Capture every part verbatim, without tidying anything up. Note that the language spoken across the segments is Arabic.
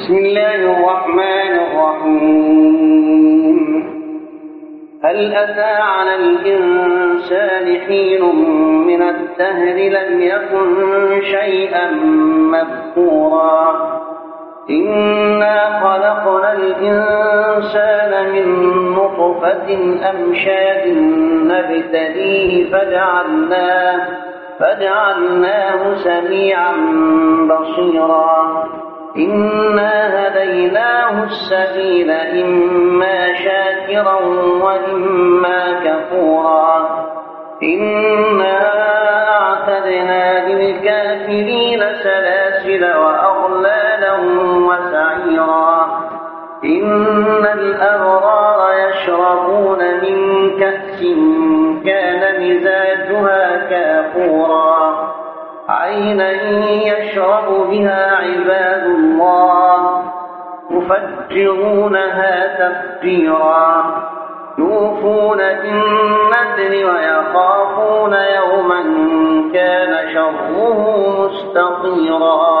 بسم الله الرحمن الرحيم. هل أتى على الإنسان حين من الدهر لم يكن شيئا مذكورا إنا خلقنا الإنسان من نطفة أمشاج نبتليه فجعلناه, فجعلناه سميعا بصيرا إنا هديناه السبيل إما شاكرا وإما كفورا إنا أعتدنا للكافرين سلاسل وأغلالا وسعيرا إن الأبرار يشربون من كأس كان مزاجها كافورا عينا يشرب بها عباد الله يفجرونها تفجيرا يوفون بالنذر ويخافون يوما كان شره مستطيرا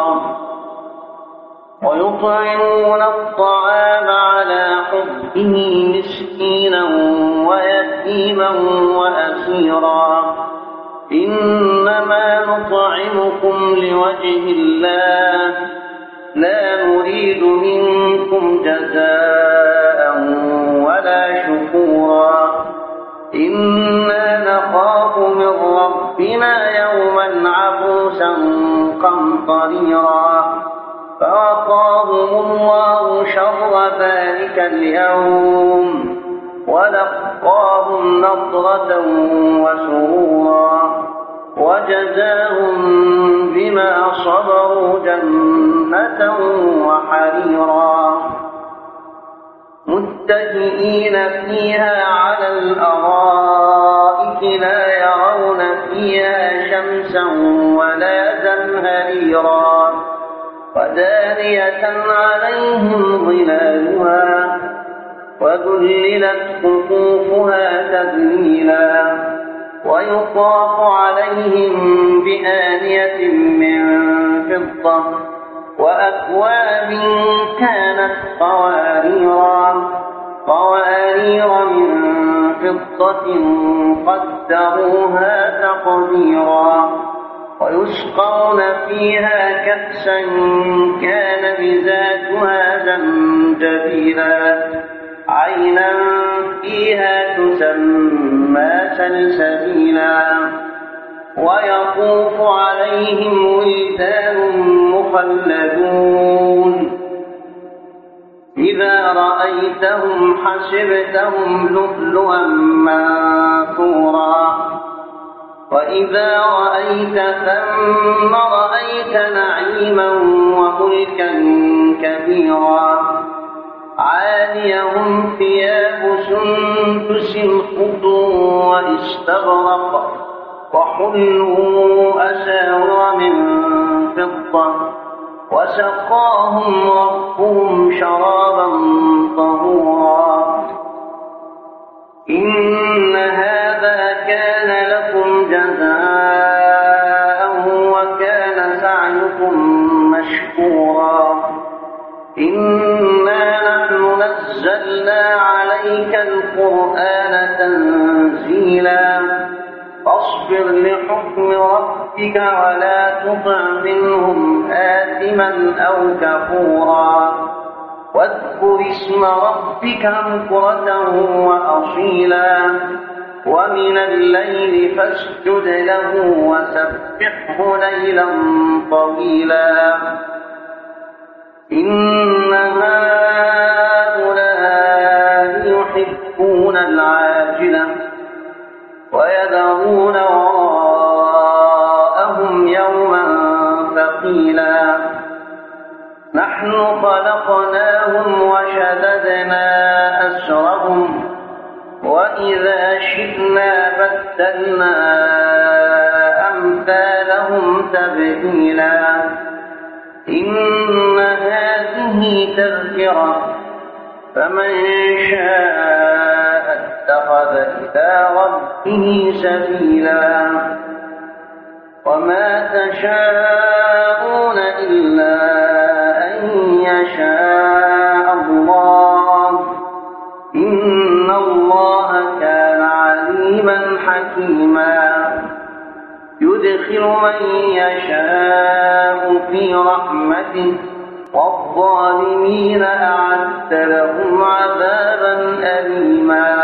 ويطعمون الطعام على حبه مسكينا ويتيما وأسيرا إنما نطعمكم لوجه الله لا نريد منكم جزاء ولا شكورا إنا نخاف من ربنا يوما عبوسا قمطريرا فوقاهم الله شر ذلك اليوم ولقاهم نضرة وسرورا وجزاهم بما صبروا جنة وحريرا متكئين فيها على الأرائك لا يرون فيها شمسا ولا زمهريرا ودانية عليهم ظلالها وذللت قطوفها تذليلا ويطاف عليهم بآنية من فضة وأكواب كانت قواريرا قوارير من فضة قدروها تقديرا ويسقون فيها كأسا كان مزاجها زنجبيلا عينا فيها تسمى سلسبيلا ويطوف عليهم ولدان مخلدون إذا رأيتهم حسبتهم لؤلؤا منثورا وإذا رأيت ثم رأيت نعيما وملكا كبيرا عاليهم ثياب سندس خضر واستبرق وحلوا أساور من فضة وسقاهم ربهم شرابا طهورا إن هذا كان لكم جزاء وكان سعيكم مشكورا إنا نحن نزلنا عليك القرآن تنزيلا فاصبر لحكم ربك ولا تطع منهم آثما أو كفورا واذكر اسم ربك بكرة وأصيلا ومن الليل فاسجد له وسبحه ليلا طويلا إن هؤلاء يحبون العاجلة ويذرون وراءهم يوما ثقيلا نحن خلقناهم وشددنا أسرهم وإذا شئنا بدلنا أمثالهم تبديلا إن هذه تذكرة فمن شاء اتخذ إلى ربه سبيلا وما تشاءون إلا أن يشاء يشاء الله إن الله كان عليما حكيما يدخل من يشاء في رحمته والظالمين أعد لهم عذابا أليما